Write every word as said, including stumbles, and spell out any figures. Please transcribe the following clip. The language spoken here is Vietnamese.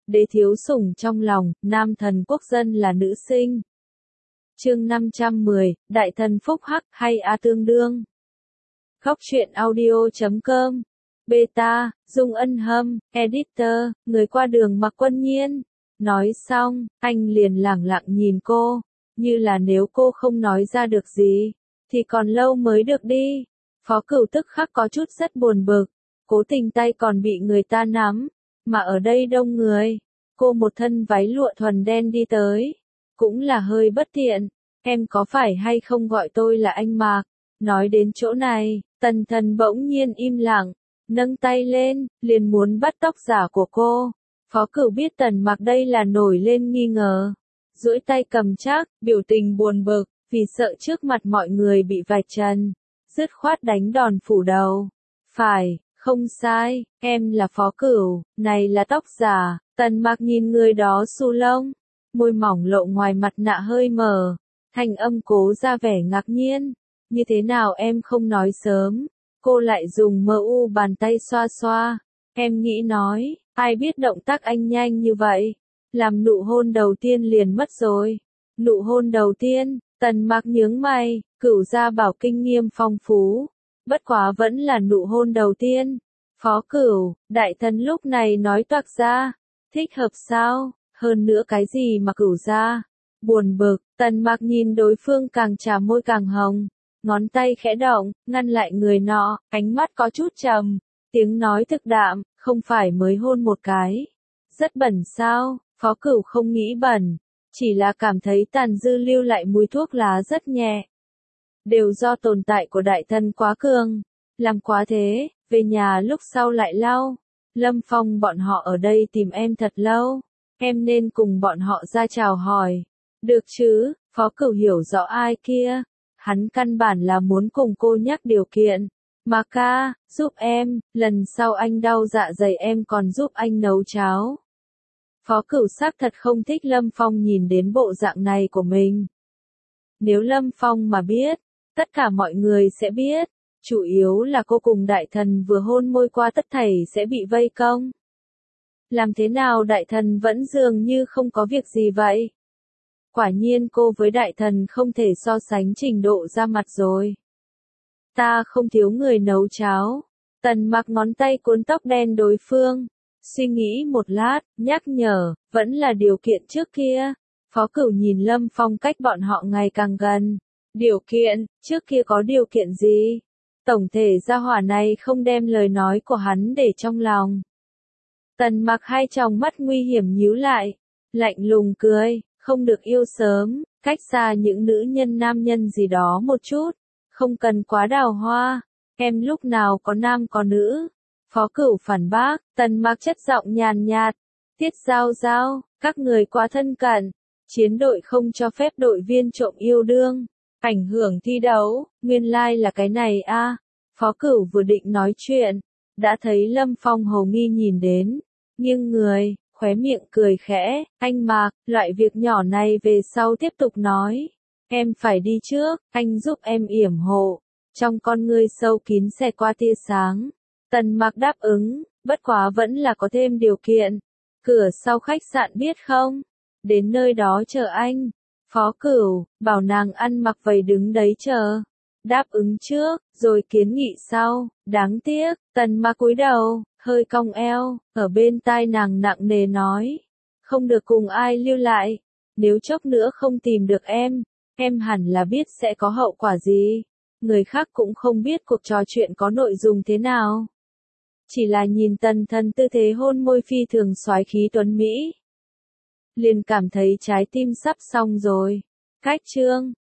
đế thiếu sủng trong lòng, nam thần quốc dân là nữ sinh. Chương năm trăm mười, đại thần phúc hắc hay a tương đương. Góc truyện audio chấm com. Beta, Dung Ân Hâm, editor, người qua đường Mạc Quân Nhiên. Nói xong, anh liền lẳng lặng nhìn cô, như là nếu cô không nói ra được gì, thì còn lâu mới được đi. Phó Cửu tức khắc có chút rất buồn bực, cố tình tay còn bị người ta nắm, mà ở đây đông người, cô một thân váy lụa thuần đen đi tới, cũng là hơi bất tiện. Em có phải hay không gọi tôi là anh Mạc? Nói đến chỗ này, Tần Thần bỗng nhiên im lặng, nâng tay lên, liền muốn bắt tóc giả của cô. Phó Cửu biết Tần Mạc đây là nổi lên nghi ngờ, duỗi tay cầm chắc, biểu tình buồn bực, vì sợ trước mặt mọi người bị vạch trần, dứt khoát đánh đòn phủ đầu. Phải, không sai, em là Phó Cửu, này là tóc giả. Tần Mạc nhìn người đó xù lông, môi mỏng lộ ngoài mặt nạ hơi mờ, thanh âm cố ra vẻ ngạc nhiên. Như thế nào em không nói sớm? Cô lại dùng mờ u bàn tay xoa xoa. Em nghĩ nói, ai biết động tác anh nhanh như vậy, làm nụ hôn đầu tiên liền mất rồi. Nụ hôn đầu tiên, Tần Mạc nhướng mày, Cửu gia bảo kinh nghiệm phong phú, bất quá vẫn là nụ hôn đầu tiên. Phó Cửu, đại thần lúc này nói toạc ra, thích hợp sao? Hơn nữa cái gì mà Cửu gia? Buồn bực, Tần Mạc nhìn đối phương càng trà môi càng hồng, ngón tay khẽ động, ngăn lại người nọ, ánh mắt có chút trầm, tiếng nói thực đạm, không phải mới hôn một cái. Rất bẩn sao? Phó Cửu không nghĩ bẩn, chỉ là cảm thấy tàn dư lưu lại mùi thuốc lá rất nhẹ. Đều do tồn tại của đại thần quá cường, làm quá thế, về nhà lúc sau lại lau. Lâm Phong bọn họ ở đây tìm em thật lâu, em nên cùng bọn họ ra chào hỏi. Được chứ? Phó Cửu hiểu rõ ai kia, hắn căn bản là muốn cùng cô nhắc điều kiện. Mà ca, giúp em, lần sau anh đau dạ dày em còn giúp anh nấu cháo. Phó Cửu xác thật không thích Lâm Phong nhìn đến bộ dạng này của mình. Nếu Lâm Phong mà biết, tất cả mọi người sẽ biết, chủ yếu là cô cùng đại thần vừa hôn môi qua tất thảy sẽ bị vây công. Làm thế nào đại thần vẫn dường như không có việc gì vậy? Quả nhiên cô với đại thần không thể so sánh trình độ ra mặt rồi. Ta không thiếu người nấu cháo. Tần Mạc ngón tay cuốn tóc đen đối phương, suy nghĩ một lát, nhắc nhở, vẫn là điều kiện trước kia. Phó Cửu nhìn Lâm Phong cách bọn họ ngày càng gần. Điều kiện, trước kia có điều kiện gì? Tổng thể gia hỏa này không đem lời nói của hắn để trong lòng. Tần Mạc hai tròng mắt nguy hiểm nhíu lại, lạnh lùng cười, không được yêu sớm, cách xa những nữ nhân nam nhân gì đó một chút, không cần quá đào hoa, em lúc nào có nam có nữ. Phó Cửu phản bác, Tần Mạc chất giọng nhàn nhạt, Tiết Giao Giao, các người quá thân cận, chiến đội không cho phép đội viên trộm yêu đương, ảnh hưởng thi đấu, nguyên lai like là cái này a. À. Phó Cửu vừa định nói chuyện, đã thấy Lâm Phong hầu nghi nhìn đến, nghiêng người, khóe miệng cười khẽ, anh Mạc, loại việc nhỏ này về sau tiếp tục nói. Em phải đi trước, anh giúp em yểm hộ. Trong con ngươi sâu kín xẹt qua tia sáng. Tần Mạc đáp ứng, bất quá vẫn là có thêm điều kiện. Cửa sau khách sạn biết không? Đến nơi đó chờ anh. Phó Cửu, bảo nàng ăn mặc vầy đứng đấy chờ. Đáp ứng trước, rồi kiến nghị sau. Đáng tiếc, Tần Mạc cúi đầu, hơi cong eo, ở bên tai nàng nặng nề nói. Không được cùng ai lưu lại. Nếu chốc nữa không tìm được em, em hẳn là biết sẽ có hậu quả gì. Người khác cũng không biết cuộc trò chuyện có nội dung thế nào. Chỉ là nhìn Tần Thần tư thế hôn môi phi thường soái khí tuấn Mỹ. Liền cảm thấy trái tim sắp xong rồi. Cách chương.